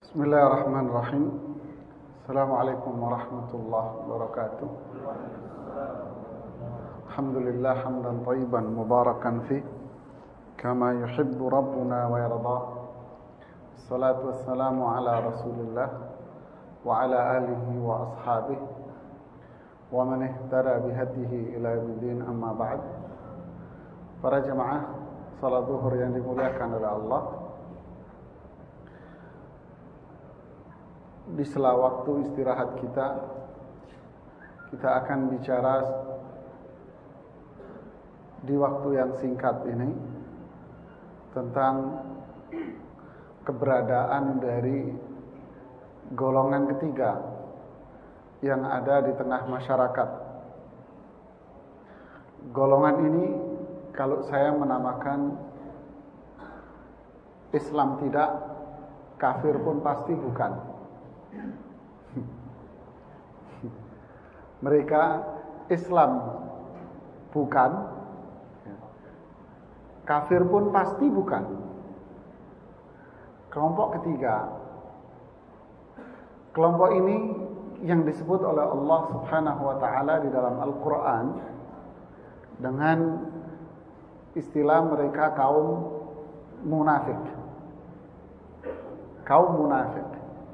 Bismillahirrahmanirrahim. Assalamualaikum warahmatullahi wabarakatuh. Alhamdulillah hamdan thayyiban mubarakan fi kama yuhibbu rabbuna wa yarda. Assalatu wassalamu ala Rasulillah wa ala alihi wa ashabihi wa man ihtada bihadihi ila yaumiddin, amma ba'd. Para jemaah salat zuhur yang dimuliakan oleh Allah, di sela waktu istirahat kita akan bicara di waktu yang singkat ini tentang keberadaan dari golongan ketiga yang ada di tengah masyarakat. Golongan ini kalau saya menamakan Islam tidak, kafir pun pasti bukan. Mereka Islam bukan, kafir pun pasti bukan. Kelompok ketiga, kelompok ini yang disebut oleh Allah Subhanahu wa ta'ala di dalam Al-Quran dengan istilah mereka kaum munafik. Kaum munafik.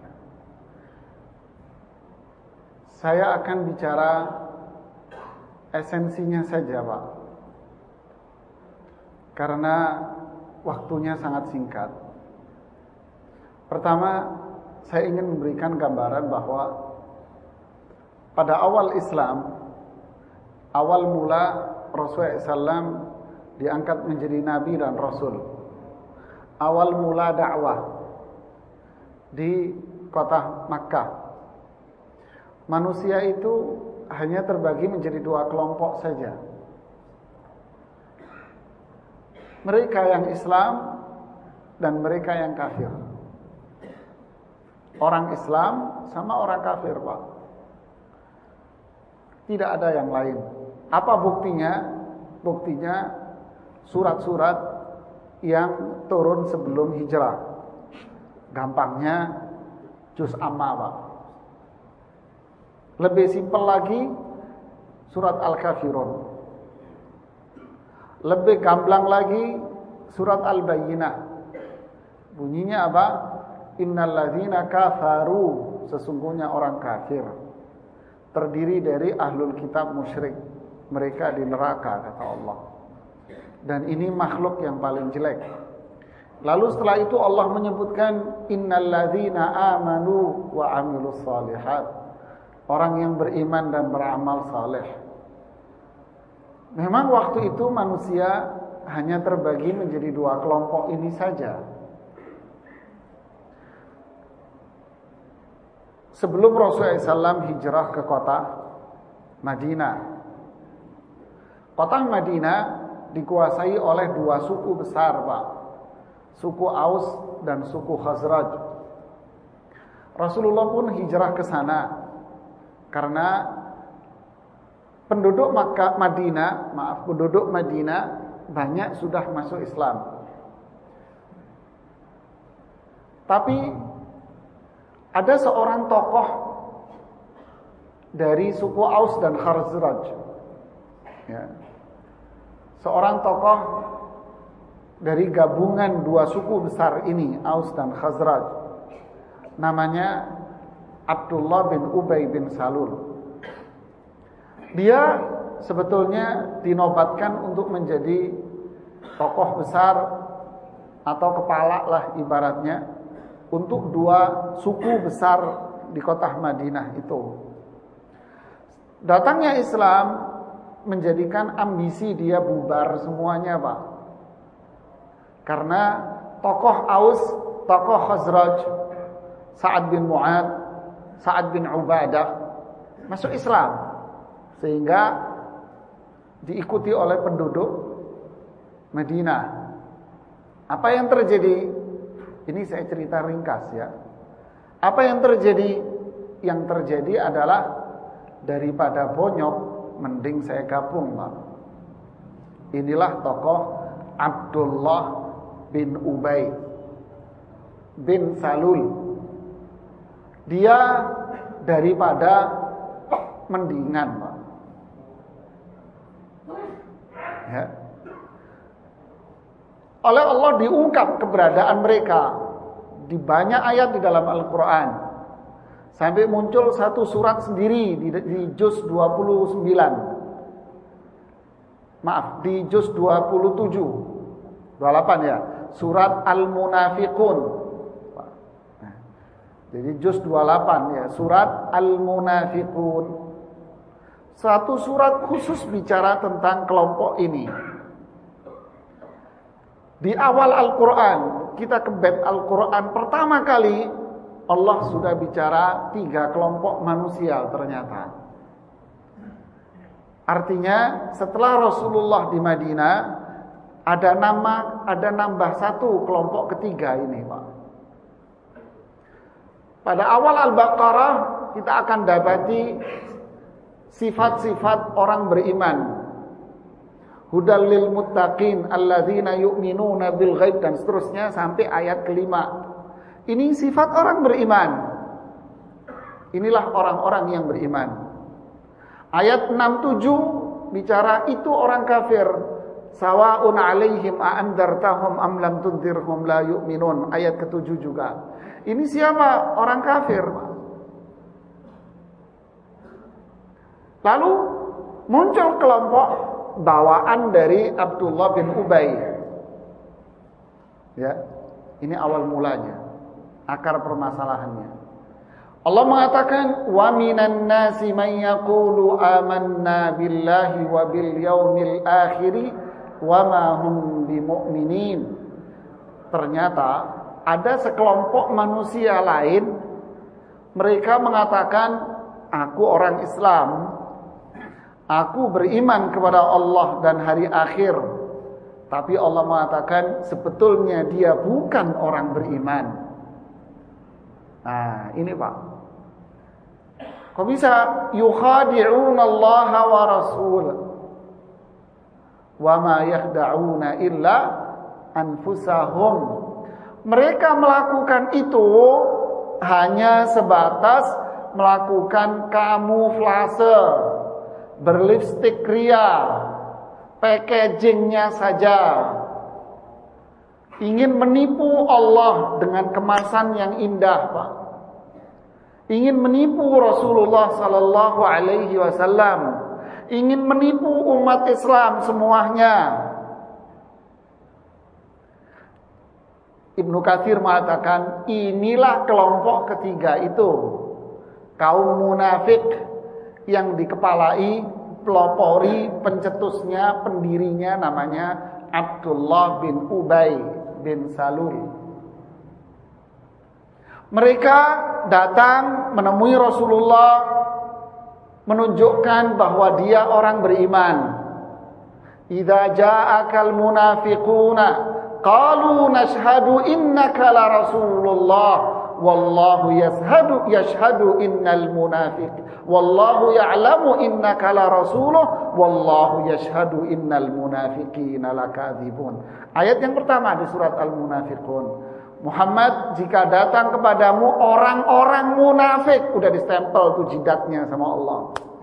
Saya akan bicara esensinya saja, Pak, karena waktunya sangat singkat. Pertama, saya ingin memberikan gambaran bahwa pada awal Islam, awal mula Rasulullah SAW diangkat menjadi Nabi dan Rasul. Awal mula dakwah di kota Makkah, manusia itu hanya terbagi menjadi dua kelompok saja. Mereka yang Islam dan mereka yang kafir. Orang Islam sama orang kafir, Pak. Tidak ada yang lain. Apa buktinya? Buktinya surat-surat yang turun sebelum hijrah. Gampangnya juz amma, Pak. Lebih simpel lagi surat Al-Kafirun. Lebih gamblang lagi surat Al-Bayyinah. Bunyinya apa? Innalladzina kafaru, sesungguhnya orang kafir terdiri dari ahlul kitab musyrik. Mereka di neraka, kata Allah. Dan ini makhluk yang paling jelek. Lalu setelah itu Allah menyebutkan innalladzina amanu wa amilus shalihat, orang yang beriman dan beramal saleh. Memang waktu itu manusia hanya terbagi menjadi dua kelompok ini saja. Sebelum Rasulullah SAW hijrah ke kota Madinah. Kota Madinah dikuasai oleh dua suku besar, Pak. Suku Aus dan suku Khazraj. Rasulullah pun hijrah ke sana karena penduduk penduduk Madinah banyak sudah masuk Islam. Tapi ada seorang tokoh dari suku Aus dan Khazraj, ya. Seorang tokoh dari gabungan dua suku besar ini, Aus dan Khazraj. Namanya Abdullah bin Ubay bin Salul. Dia sebetulnya dinobatkan untuk menjadi tokoh besar atau kepala lah ibaratnya untuk dua suku besar di kota Madinah itu. Datangnya Islam menjadikan ambisi dia bubar semuanya, Pak. Karena tokoh Aus, tokoh Khazraj, Sa'ad bin Mu'ad, Sa'ad bin Ubadah masuk Islam, sehingga diikuti oleh penduduk Madinah. Apa yang terjadi? Ini saya cerita ringkas, ya. Apa yang terjadi? Yang terjadi adalah daripada bonyok, mending saya gabung, Pak. Inilah tokoh Abdullah bin Ubay bin Salul dia daripada mendingan, Pak. Ya. Oleh Allah diungkap keberadaan mereka di banyak ayat di dalam Al-Quran. Sampai muncul satu surat sendiri di juz 29. Maaf, di juz 27. 28 ya. Surat Al-Munafiqun. Jadi juz 28 ya, surat Al-Munafiqun. Satu surat khusus bicara tentang kelompok ini. Di awal Al-Quran, kita ke bab Al-Quran pertama kali, Allah sudah bicara 3 kelompok manusia ternyata. Artinya setelah Rasulullah di Madinah, ada nambah satu kelompok ketiga ini, Pak. Pada awal Al-Baqarah kita akan dapati sifat-sifat orang beriman. Hudal lil muttaqin alladzina yu'minuna bil ghaib dan seterusnya sampai ayat kelima. Ini sifat orang beriman. Inilah orang-orang yang beriman. Ayat 67 bicara itu orang kafir. Sawa'un 'alaihim a'andartahum am lam tunzirhum la yu'minun. Ayat ke-7 juga. Ini siapa? Orang kafir. Lalu muncul kelompok bawaan dari Abdullah bin Ubay. Ya, ini awal mulanya, akar permasalahannya. Allah mengatakan, "Wa minan nasi man yaqulu amanna billahi wa bil yaumil akhir wa ma hum bimu'minin." Ternyata ada sekelompok manusia lain, mereka mengatakan, "Aku orang Islam. Aku beriman kepada Allah dan hari akhir." Tapi Allah mengatakan sebetulnya dia bukan orang beriman. Nah, ini Pak. Kok bisa yukhadi'una Allah wa rasul wa ma yakhda'una illa anfusahum. Mereka melakukan itu hanya sebatas melakukan kamuflase, berlipstik ria, packagingnya saja. Ingin menipu Allah dengan kemasan yang indah, Pak. Ingin menipu Rasulullah sallallahu alaihi wasallam. Ingin menipu umat Islam semuanya. Ibnu Katsir mengatakan inilah kelompok ketiga itu. Kaum munafik yang dikepalai, pelopori, pencetusnya, pendirinya namanya Abdullah bin Ubay bin Salul. Mereka datang menemui Rasulullah, menunjukkan bahwa dia orang beriman. Idza ja'akal munafiquna qalu nashhadu innaka la rasulullah wallahu yashhadu innal munafiq wallahu ya'lamu innaka la rasuluh wallahu yashhadu innal munafiqina lakadzibun. Ayat yang pertama di surat Al-Munafiqun. Muhammad, jika datang kepadamu orang-orang munafik, udah distempel tuh jidatnya sama Allah.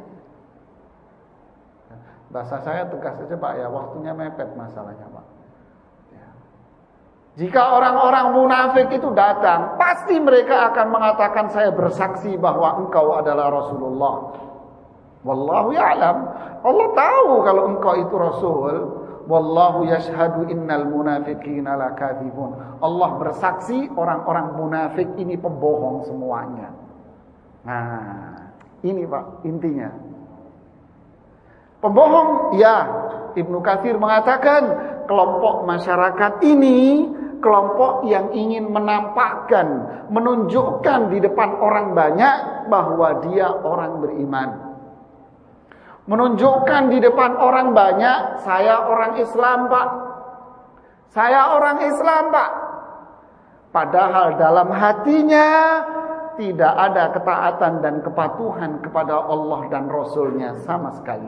Bahasa saya tegas saja Pak ya, waktunya mepet masalahnya Pak. Ya. Jika orang-orang munafik itu datang, pasti mereka akan mengatakan saya bersaksi bahwa engkau adalah Rasulullah. Wallahu ya'lam. Allah tahu kalau engkau itu Rasul. Wallahu yashhadu innal munafiqina lakadzibun. Allah bersaksi orang-orang munafik ini pembohong semuanya. Nah, ini Pak intinya. Pembohong, ya. Ibnu Katsir mengatakan kelompok masyarakat ini kelompok yang ingin menampakkan, menunjukkan di depan orang banyak bahwa dia orang beriman. Menunjukkan di depan orang banyak, saya orang Islam Pak. Saya orang Islam Pak. Padahal dalam hatinya tidak ada ketaatan dan kepatuhan kepada Allah dan Rasulnya sama sekali.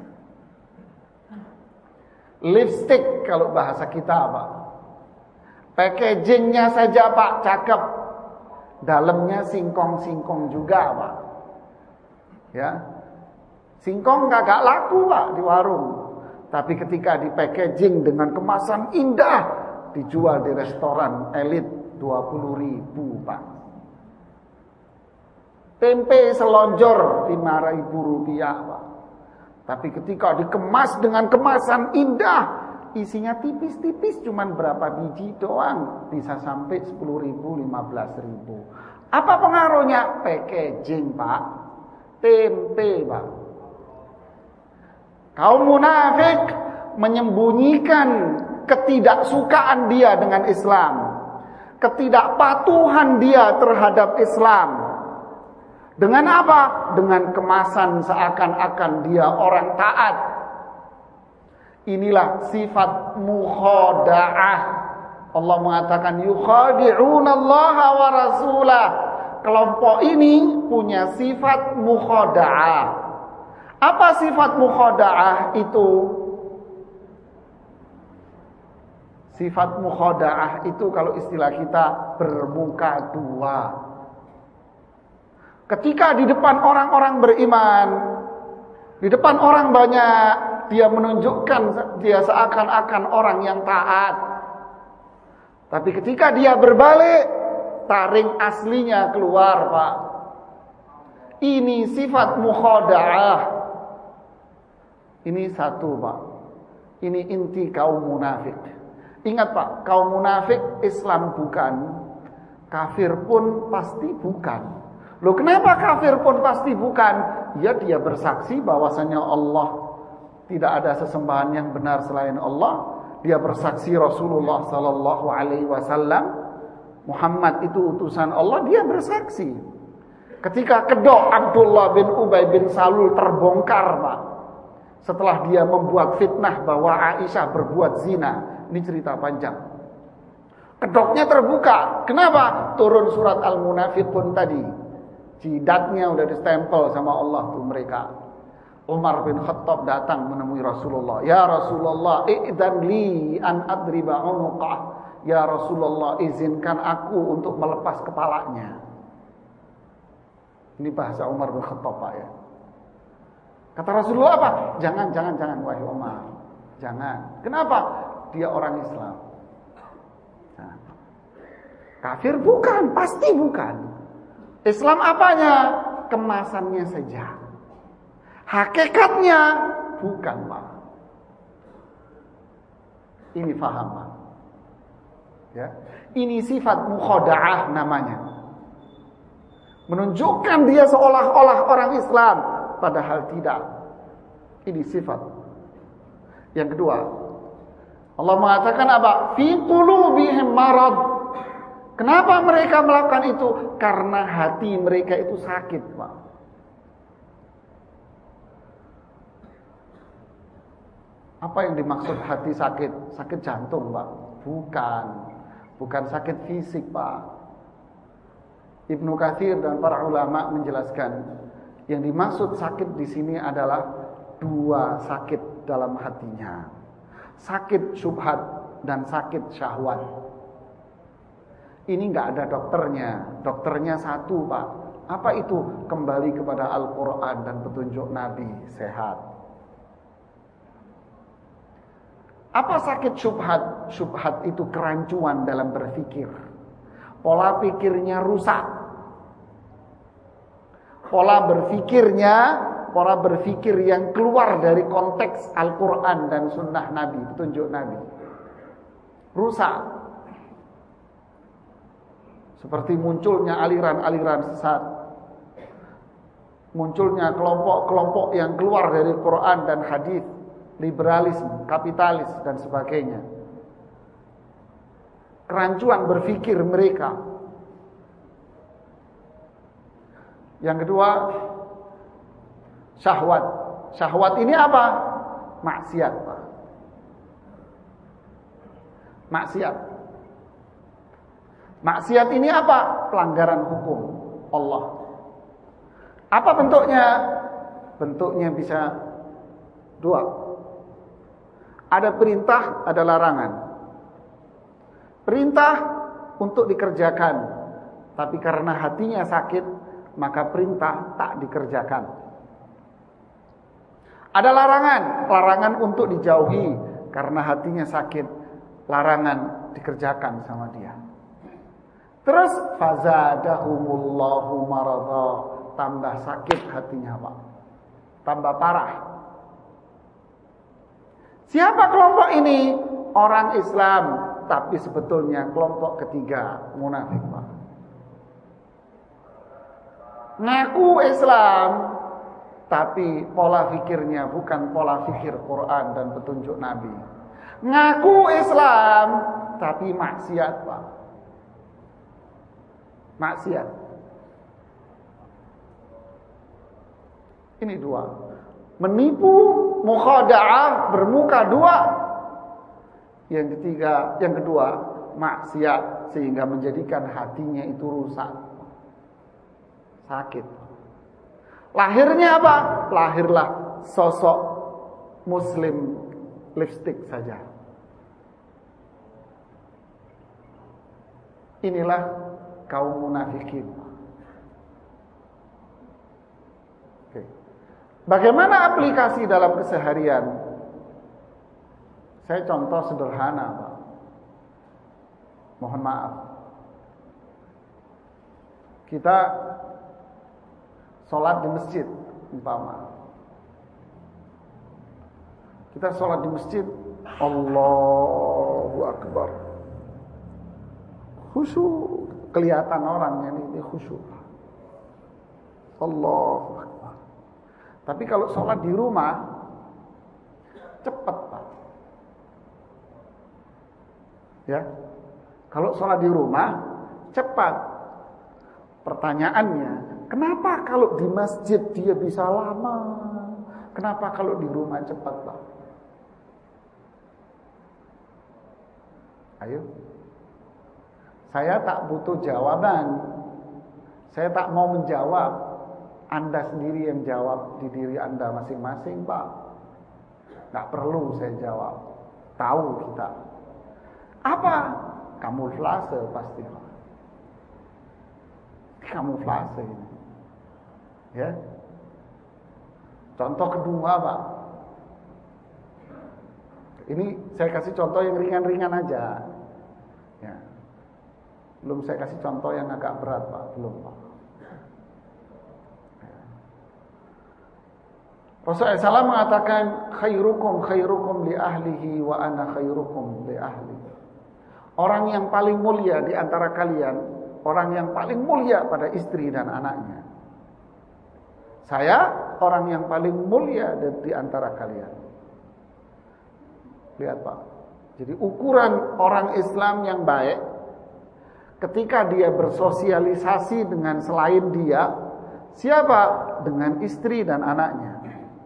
Lipstick kalau bahasa kita Pak. Packagingnya saja Pak cakep. dalamnya singkong-singkong juga, Pak. Ya. Singkong kagak laku, Pak, di warung. Tapi ketika di packaging dengan kemasan indah, dijual di restoran elit 20.000, Pak. Tempe selonjor 5.000 rupiah, Pak. Tapi ketika dikemas dengan kemasan indah, isinya tipis-tipis, cuman berapa biji doang, bisa sampai 10.000, 15.000. Apa pengaruhnya? Packaging, Pak. Tempe, Pak. Kaum munafik menyembunyikan ketidaksukaan dia dengan Islam, ketidakpatuhan dia terhadap Islam. Dengan apa? Dengan kemasan seakan-akan dia orang taat. Inilah sifat mukhada'ah. Allah mengatakan yukhadi'unallaha wa rasulah. Kelompok ini punya sifat mukhada'ah. Apa sifat mukhada'ah itu? Sifat mukhada'ah itu kalau istilah kita bermuka dua. Ketika di depan orang-orang beriman, di depan orang banyak, dia menunjukkan dia seakan-akan orang yang taat. Tapi ketika dia berbalik, taring aslinya keluar, Pak. Ini sifat mukhada'ah. Ini satu, Pak. Ini inti kaum munafik. Ingat, Pak, kaum munafik Islam bukan, kafir pun pasti bukan. Loh, kenapa kafir pun pasti bukan? Ya, dia bersaksi bahwasanya Allah tidak ada sesembahan yang benar selain Allah. Dia bersaksi Rasulullah sallallahu alaihi wasallam Muhammad itu utusan Allah, dia bersaksi. Ketika kedok Abdullah bin Ubay bin Salul terbongkar, Pak, setelah dia membuat fitnah bahwa Aisyah berbuat zina. Ini cerita panjang. Kedoknya terbuka. Kenapa? Turun surat Al-Munafiqun tadi. Jidatnya udah distempel sama Allah tuh mereka. Umar bin Khattab datang menemui Rasulullah. Ya Rasulullah, i'dzan li an adriba unuqah. Ya Rasulullah, izinkan aku untuk melepas kepalanya. Ini bahasa Umar bin Khattab, Pak, ya. Kata Rasulullah apa? Jangan, wahai Umar. Jangan. Kenapa? Dia orang Islam. Nah, kafir bukan, pasti bukan. Islam apanya? Kemasannya saja. Hakikatnya bukan, Pak. Ini paham, Pak. Ya. Ini sifat mukhada'ah namanya. Menunjukkan dia seolah-olah orang Islam, padahal tidak. Ini sifat. Yang kedua, Allah mengatakan apa? Fi qulubihim marad. Kenapa mereka melakukan itu? Karena hati mereka itu sakit, Pak. Apa yang dimaksud hati sakit? Sakit jantung, Pak? Bukan sakit fisik, Pak. Ibnu Katsir dan para ulama menjelaskan, yang dimaksud sakit di sini adalah dua sakit dalam hatinya. Sakit syubhat dan sakit syahwat. Ini enggak ada dokternya. Dokternya satu, Pak. Apa itu? Kembali kepada Al-Quran dan petunjuk Nabi, sehat. Apa sakit syubhat? Syubhat itu kerancuan dalam berpikir. Pola pikirnya rusak. Pola berpikir yang keluar dari konteks Al-Quran dan sunnah Nabi, petunjuk Nabi, rusak. Seperti munculnya aliran-aliran sesat, munculnya kelompok-kelompok yang keluar dari Quran dan hadis, liberalisme, kapitalis dan sebagainya. Kerancuan berpikir mereka. Yang kedua, syahwat. Syahwat ini apa? Maksiat, Pak. Maksiat. Maksiat ini apa? Pelanggaran hukum Allah. Apa bentuknya? Bentuknya bisa dua. Ada perintah, ada larangan. Perintah untuk dikerjakan. Tapi karena hatinya sakit, maka perintah tak dikerjakan. Ada larangan untuk dijauhi karena hatinya sakit, larangan dikerjakan sama dia. Terus fazadahumullahu maradha, tambah sakit hatinya, Pak. Tambah parah. Siapa kelompok ini? Orang Islam, tapi sebetulnya kelompok ketiga, munafik, Pak. Ngaku Islam, tapi pola fikirnya bukan pola fikir Quran dan petunjuk Nabi. Ngaku Islam, tapi maksiat, Pak. Maksiat. Ini dua. Menipu, mukhada'ah, bermuka dua. Yang ketiga, yang kedua, maksiat sehingga menjadikan hatinya itu rusak. Sakit. Lahirnya apa? Lahirlah sosok muslim lipstick saja. Inilah kaum munafikin. Oke. Bagaimana aplikasi dalam keseharian? Saya contoh sederhana, Pak. Mohon maaf. Kita sholat di masjid, umpama. Kita sholat di masjid, Allahu Akbar. Khusyuk, kelihatan orangnya ini khusyuk. Allahu Akbar. Tapi kalau sholat di rumah, cepat, Pak. Ya, kalau sholat di rumah, cepat. Pertanyaannya, kenapa kalau di masjid dia bisa lama? Kenapa kalau di rumah cepat, Pak? Ayo. Saya tak butuh jawaban. Saya tak mau menjawab. Anda sendiri yang jawab di diri Anda masing-masing, Pak. Nggak perlu saya jawab. Tahu kita. Apa? Kamuflase pasti. Kamuflase ini. Ya. Contoh kedua, Pak. Ini saya kasih contoh yang ringan-ringan aja. Ya. Belum saya kasih contoh yang agak berat, Pak. Belum, Pak. Ya. Rasulullah SAW mengatakan khairukum li ahlihi wa ana khairukum li ahli. Orang yang paling mulia di antara kalian, orang yang paling mulia pada istri dan anaknya. Saya orang yang paling mulia di antara kalian. Lihat, Pak. Jadi ukuran orang Islam yang baik ketika dia bersosialisasi dengan selain dia, siapa? Dengan istri dan anaknya.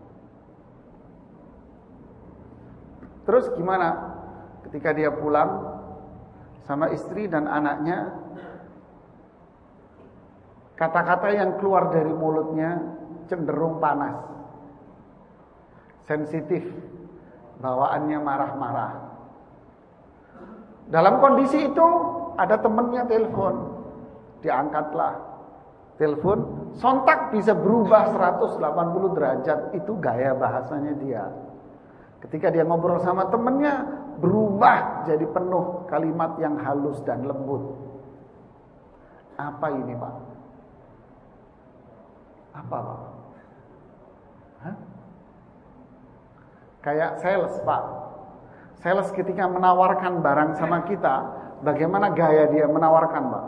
Terus gimana? Ketika dia pulang sama istri dan anaknya, kata-kata yang keluar dari mulutnya cenderung panas, sensitif, bawaannya marah-marah. Dalam kondisi itu ada temannya telepon, diangkatlah. Telepon sontak bisa berubah 180 derajat, itu gaya bahasanya dia. Ketika dia ngobrol sama temannya, berubah jadi penuh kalimat yang halus dan lembut. Apa ini, Pak? Apa, Pak? Hah? Kayak sales, Pak. Sales ketika menawarkan barang sama kita, bagaimana gaya dia menawarkan, Pak?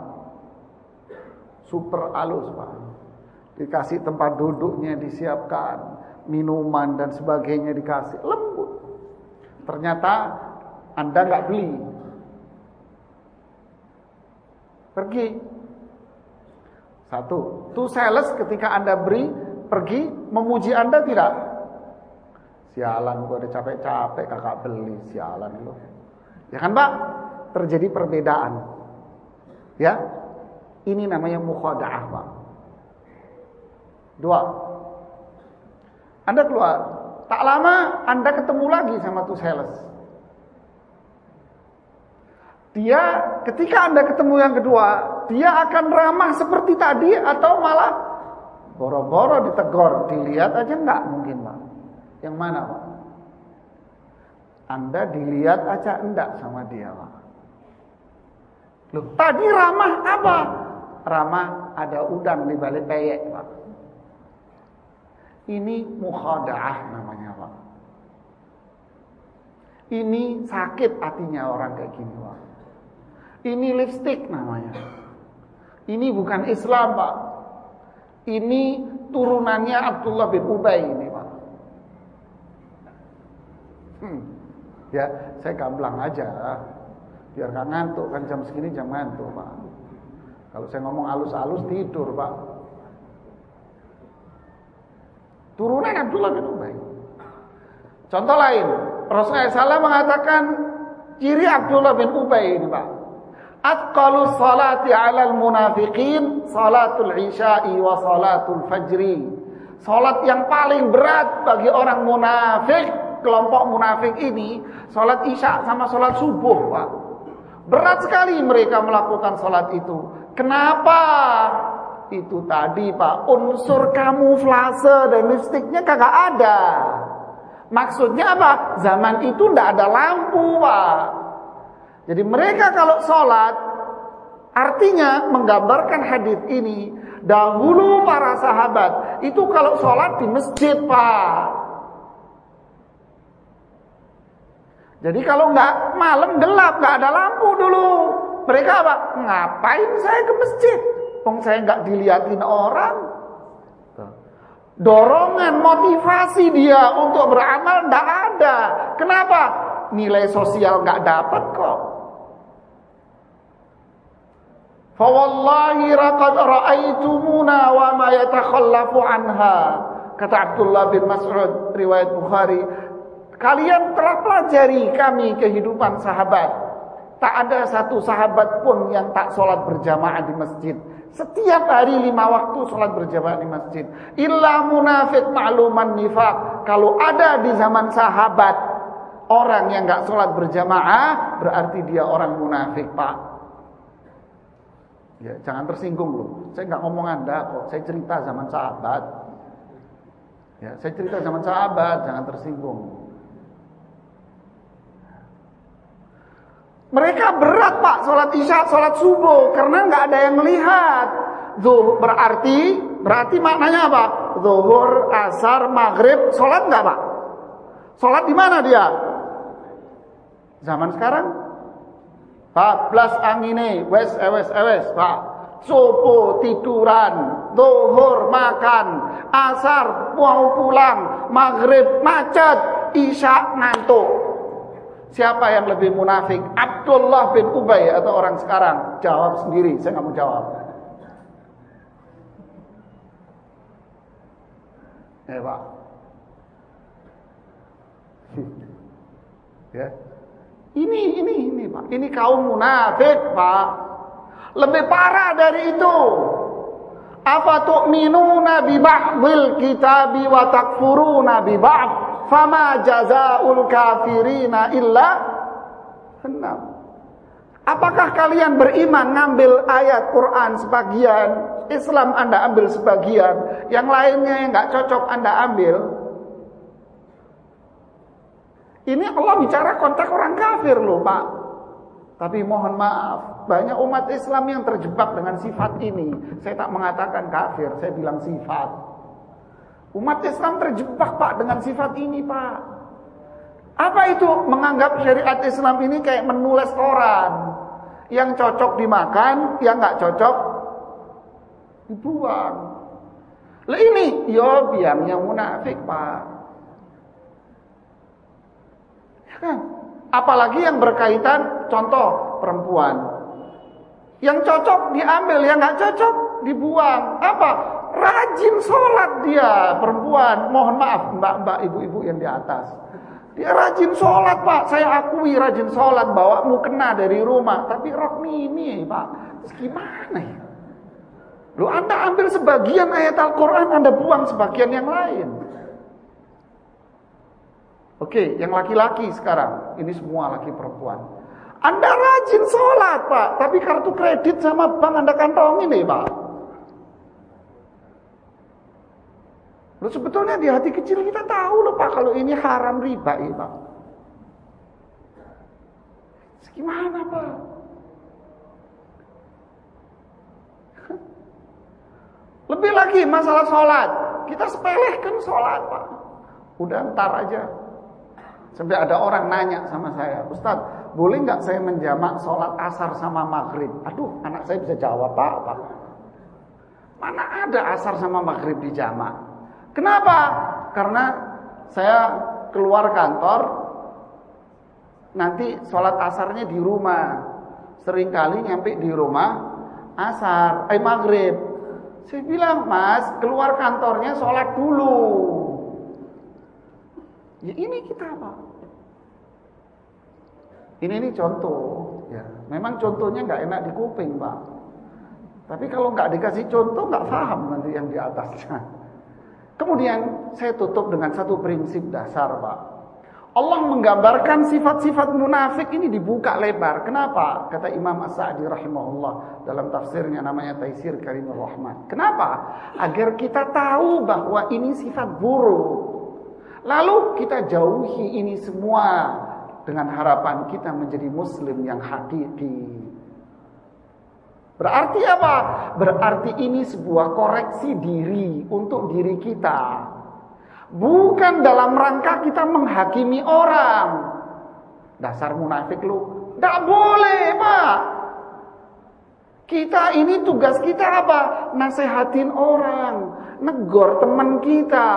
Super halus, Pak. Dikasih tempat duduknya disiapkan, minuman dan sebagainya dikasih, lembut. Ternyata Anda nggak beli, pergi. Satu, tuh sales ketika Anda beri, pergi, memuji Anda tidak? Sialan, gua udah capek-capek kakak beli, sialan lo. Ya kan, Pak? Terjadi perbedaan. Ya, ini namanya mukhada'ah, Pak. Dua, Anda keluar, tak lama Anda ketemu lagi sama tuh sales. Dia ketika Anda ketemu yang kedua, dia akan ramah seperti tadi atau malah boro-boro ditegur, dilihat aja enggak mungkin, Pak. Yang mana, Pak? Anda dilihat aja enggak sama dia, Pak. Loh, tadi ramah apa? Ramah ada udang di balik peyek, Pak. Ini mukhadaah namanya, Pak. Ini sakit hatinya orang kayak gini, Pak. Ini lipstik namanya. Ini bukan Islam, Pak. Ini turunannya Abdullah bin Ubay ini, Pak. Ya, saya gamblang aja. Biar gak ngantuk, kan jam segini jam ngantuk, Pak. Kalau saya ngomong halus-halus tidur, Pak. Turunan Abdullah bin Ubay. Contoh lain, Rasulullah SAW mengatakan ciri Abdullah bin Ubay ini, Pak. Atqalus salati 'alal munafiqin salatul isya'i wa salatul fajri. Salat yang paling berat bagi orang munafik, kelompok munafik ini, salat isya sama salat subuh, Pak. Berat sekali mereka melakukan salat itu. Kenapa? Itu tadi, Pak, unsur kamuflase dan lipstiknya kagak ada. Maksudnya apa? Zaman itu tidak ada lampu, Pak. Jadi mereka kalau sholat, artinya menggambarkan hadis ini, dahulu para sahabat itu kalau sholat di masjid, Pak. Jadi kalau nggak malam gelap, nggak ada lampu dulu, mereka apa? Ngapain saya ke masjid? Saya nggak dilihatin orang. Dorongan, motivasi dia untuk beramal nggak ada. Kenapa? Nilai sosial nggak dapat kok. Fa wallahi laqad ra'aitumuna wa ma yatakhallafu anha. Kata Abdullah bin Mas'ud, riwayat Bukhari, kalian telah pelajari kami kehidupan sahabat. Tak ada satu sahabat pun yang tak sholat berjamaah di masjid. Setiap hari 5 waktu sholat berjamaah di masjid. Illa munafik ma'luman nifaq. Kalau ada di zaman sahabat orang yang gak sholat berjamaah, berarti dia orang munafik, Pak. Ya, jangan tersinggung loh. Saya gak ngomong Anda kok. Saya cerita zaman sahabat. Ya, saya cerita zaman sahabat, jangan tersinggung. Mereka berat, Pak, sholat isya, sholat subuh, karena nggak ada yang melihat. Zuhur berarti maknanya apa? Zuhur, asar, maghrib, sholat nggak, Pak? Sholat di mana dia? Zaman sekarang, Pak, blas angine, wes, Pak. Subuh tiduran, zuhur makan, asar mau pulang, maghrib macet, isya ngantuk. Siapa yang lebih munafik? Abdullah bin Ubay atau orang sekarang? Jawab sendiri, saya nggak mau jawab. Pak. Ya. Ini Pak. Ini kaum munafik, Pak. Lebih parah dari itu. Afa tu'minuna bi ba'dil kitabi wa takfuruna bi ba'd? Fama jazaa'ul kafirina illa jahannam. Apakah kalian beriman ngambil ayat Quran sebagian, Islam Anda ambil sebagian, yang lainnya yang nggak cocok Anda ambil? Ini Allah bicara konteks orang kafir loh, Pak. Tapi mohon maaf, banyak umat Islam yang terjebak dengan sifat ini. Saya tak mengatakan kafir, saya bilang sifat. Umat Islam terjebak, Pak, dengan sifat ini, Pak. Apa itu? Menganggap syariat Islam ini kayak menulis koran. Yang cocok dimakan, yang nggak cocok dibuang. Lah ini, yo biangnya munafik, Pak. Ya kan? Apalagi yang berkaitan, contoh perempuan. Yang cocok diambil, yang nggak cocok dibuang. Apa? Rajin sholat dia, perempuan. Mohon maaf, mbak-mbak, ibu-ibu yang di atas. Dia rajin sholat, Pak. Saya akui rajin sholat, bawa mukena dari rumah. Tapi rok mini, Pak. Terus gimana ya? Loh, Anda ambil sebagian ayat Al-Quran, Anda buang sebagian yang lain. Oke, yang laki-laki sekarang. Ini semua laki perempuan. Anda rajin sholat, Pak, tapi kartu kredit sama bank Anda kantongin nih, Pak. Loh, sebetulnya di hati kecil kita tahu loh, Pak, kalau ini haram riba, ya, Pak. Gimana, Pak? Lebih lagi masalah sholat. Kita sepelehkan sholat, Pak. Udah ntar aja. Sampai ada orang nanya sama saya, Ustadz, boleh nggak saya menjamak sholat asar sama maghrib? Aduh, anak saya bisa jawab, Pak. Mana ada asar sama maghrib di jamak? Kenapa? Karena saya keluar kantor, nanti sholat asarnya di rumah. Seringkali nyampe di rumah maghrib. Saya bilang, Mas, keluar kantornya sholat dulu. Ya ini kita, Pak. Ini contoh. Ya, memang contohnya nggak enak di kuping, Pak. Tapi kalau nggak dikasih contoh, nggak paham nanti yang di atasnya. Kemudian saya tutup dengan satu prinsip dasar, Pak. Allah menggambarkan sifat-sifat munafik ini dibuka lebar. Kenapa? Kata Imam As-Sa'di rahimahullah dalam tafsirnya, namanya Taisir Karimur Rahman. Kenapa? Agar kita tahu bahwa ini sifat buruk. Lalu kita jauhi ini semua dengan harapan kita menjadi muslim yang hakiki. Berarti apa? Berarti ini sebuah koreksi diri untuk diri kita. Bukan dalam rangka kita menghakimi orang. Dasar munafik lu. Tidak boleh, Pak. Kita ini tugas kita apa? Nasehatin orang. Negor teman kita.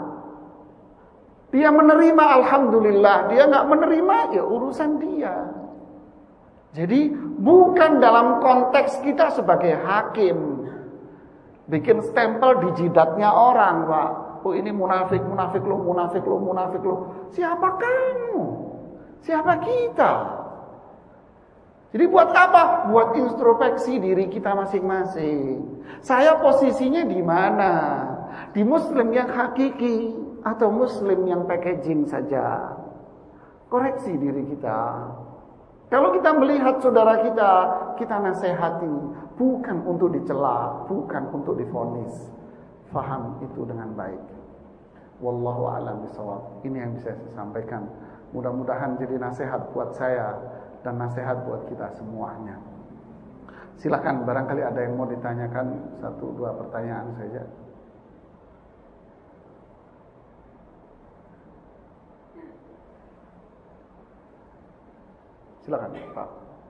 Dia menerima, alhamdulillah. Dia nggak menerima, ya urusan dia. Jadi bukan dalam konteks kita sebagai hakim. Bikin stempel di jidatnya orang, Pak. Oh, ini munafik lo. Siapa kamu? Siapa kita? Jadi buat apa? Buat introspeksi diri kita masing-masing. Saya posisinya di mana? Di muslim yang hakiki atau muslim yang packaging saja? Koreksi diri kita. Kalau kita melihat saudara kita nasihati, bukan untuk dicela, bukan untuk divonis. Faham itu dengan baik. Wallahu a'lam bishawab. Ini yang bisa saya sampaikan. Mudah-mudahan jadi nasihat buat saya dan nasihat buat kita semuanya. Silakan, barangkali ada yang mau ditanyakan, 1-2 pertanyaan saja. Silakan, Pak.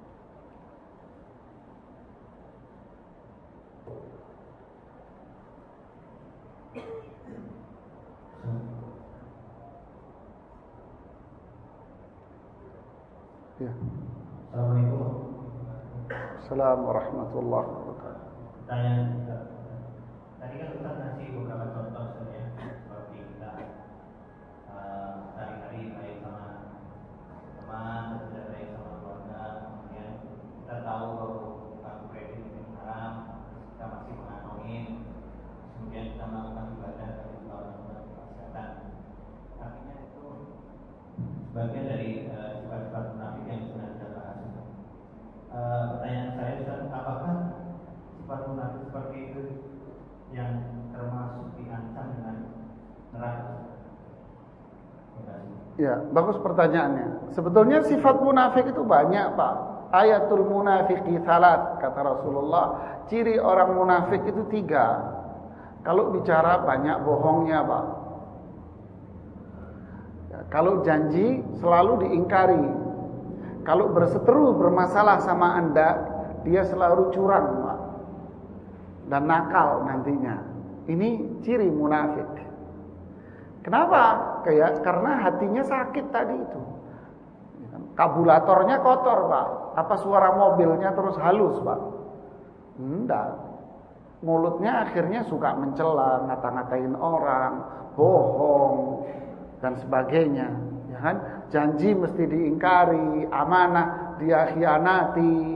Ya. Assalamualaikum. Assalamualaikum warahmatullahi wabarakatuh. Pertanyaan kita. Tadi kan Ustaz ngasih beberapa contoh sebenarnya seperti kita sehari-hari baik sama teman, tidak baik sama keluarga. Kemudian kita tahu bahwa kartu kredit itu haram, kita masih mengantongi. Kemudian kita melakukan ibadah tapi juga melakukan kesehatan. Artinya itu bagian dari sifat-sifat munafik yang sudah kita bahas. Pertanyaan saya, Ustaz, apakah sifat munafik seperti itu yang termasuk diancam dengan neraka? Ya, bagus pertanyaannya. Sebetulnya sifat munafik itu banyak, Pak. Ayatul munafiqi salat, kata Rasulullah. Ciri orang munafik itu 3. Kalau bicara banyak bohongnya, Pak. Ya, kalau janji selalu diingkari. Kalau berseteru bermasalah sama Anda, dia selalu curang, Pak. Dan nakal nantinya. Ini ciri munafik. Kenapa? Karena hatinya sakit tadi itu. Kabulatornya kotor, Pak. Apa suara mobilnya terus halus, Pak? Enggak. Mulutnya akhirnya suka mencela, ngata-ngatain orang, bohong, dan sebagainya. Ya kan? Janji mesti diingkari, amanah dia khianati,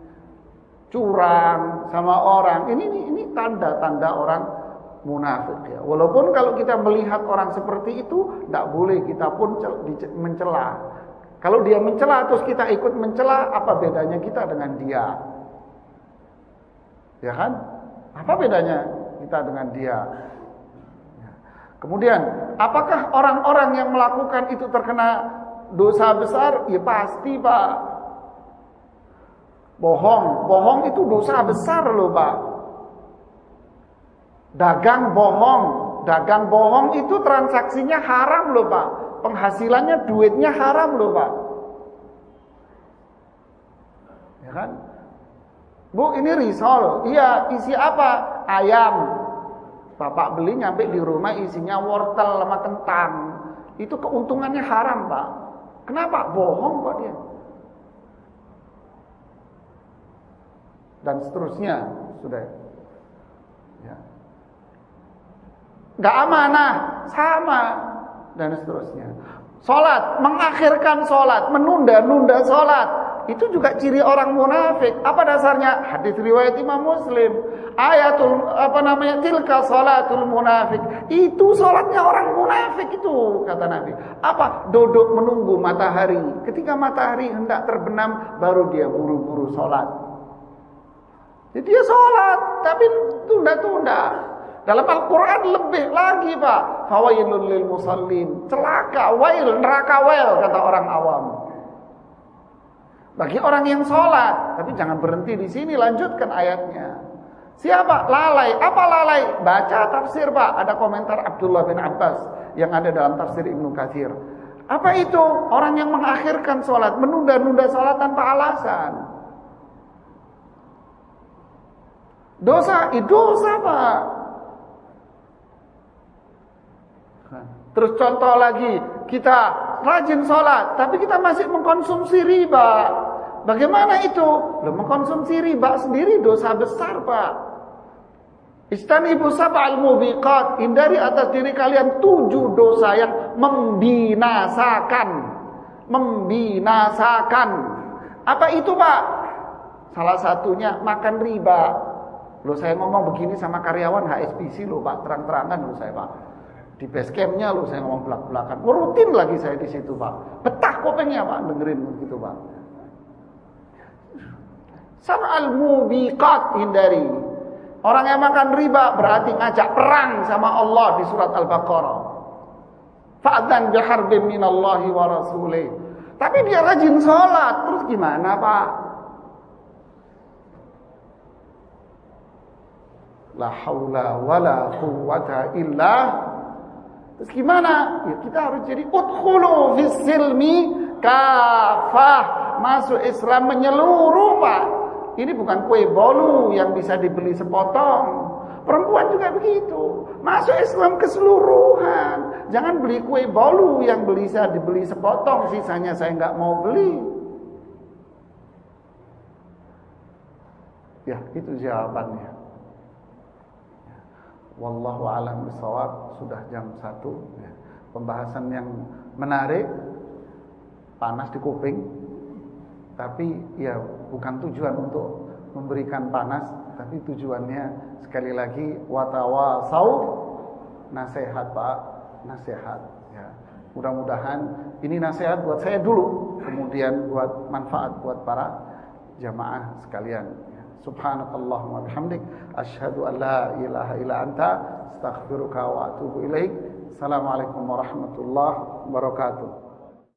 curang sama orang. Ini tanda-tanda orang munafik, ya. Walaupun kalau kita melihat orang seperti itu, tidak boleh kita pun mencela. Kalau dia mencela terus kita ikut mencela, apa bedanya kita dengan dia? Ya kan? Apa bedanya kita dengan dia? Kemudian, apakah orang-orang yang melakukan itu terkena dosa besar? Ya pasti, Pak. Bohong itu dosa besar loh, Pak. Dagang bohong itu transaksinya haram loh, Pak. Penghasilannya duitnya haram loh, Pak. Ya kan? Bu, ini risol. Iya, isi apa? Ayam. Bapak beli nyampe di rumah isinya wortel sama kentang. Itu keuntungannya haram, Pak. Kenapa? Bohong kok dia. Dan seterusnya, sudah. Ya. Gak amanah, sama. Dan seterusnya. Salat, mengakhirkan salat, menunda-nunda salat. Itu juga ciri orang munafik. Apa dasarnya? Hadis riwayat Imam Muslim. Tilka salatul munafik. Itu salatnya orang munafik itu, kata Nabi. Apa? Duduk menunggu matahari. Ketika matahari hendak terbenam, baru dia buru-buru salat. Jadi dia salat, tapi tunda-tunda. Dalam Al-Quran lebih lagi, Pak. Fawailun lil musallin. Celaka, wail, neraka wail, kata orang awam. Bagi orang yang sholat. Tapi jangan berhenti di sini, lanjutkan ayatnya. Siapa? Lalai. Apa lalai? Baca tafsir, Pak. Ada komentar Abdullah bin Abbas yang ada dalam tafsir Ibnu Katsir. Apa itu? Orang yang mengakhirkan sholat, menunda-nunda sholat tanpa alasan. Dosa, itu dosa, Pak. Terus contoh lagi, kita rajin sholat, tapi kita masih mengkonsumsi riba. Bagaimana itu? Mengkonsumsi riba sendiri dosa besar, Pak. Istanibu sab'al mubiqat. Hindari atas diri kalian 7 dosa yang membinasakan. Membinasakan. Apa itu, Pak? Salah satunya makan riba. Saya ngomong begini sama karyawan HSBC Pak, terang-terangan saya, Pak. Di base camp-nya saya ngomong belak-belakan. Rutin lagi saya di situ, Pak. Betah kopengnya, Pak, dengerin begitu, Pak. Sab'al mubiqat, hindari. Orang yang makan riba berarti ngajak perang sama Allah di surat Al-Baqarah. Fa'dzan biharbin minallahi wa rasulih. Tapi dia rajin sholat, terus gimana, Pak? La haula wala quwwata illa. Terus gimana? Ya kita harus jadi udkhulu fis silmi kafah. Masuk Islam menyeluruh, Pak. Ini bukan kue bolu yang bisa dibeli sepotong. Perempuan juga begitu. Masuk Islam keseluruhan. Jangan beli kue bolu yang bisa dibeli sepotong, sisanya saya nggak mau beli. Ya, itu jawabannya. Wallahu a'lam bishawab. Sudah jam 1 ya. Pembahasan yang menarik, panas di kuping. Tapi ya bukan tujuan untuk memberikan panas, tapi tujuannya sekali lagi watawasau, nasihat, Pak, nasihat ya. Mudah-mudahan ini nasihat buat saya dulu, kemudian buat manfaat buat para jamaah sekalian. Subhanakallahumma bihamdik asyhadu an la ilaha illa anta astaghfiruka wa atubu ilaik. Assalamualaikum warahmatullahi wabarakatuh.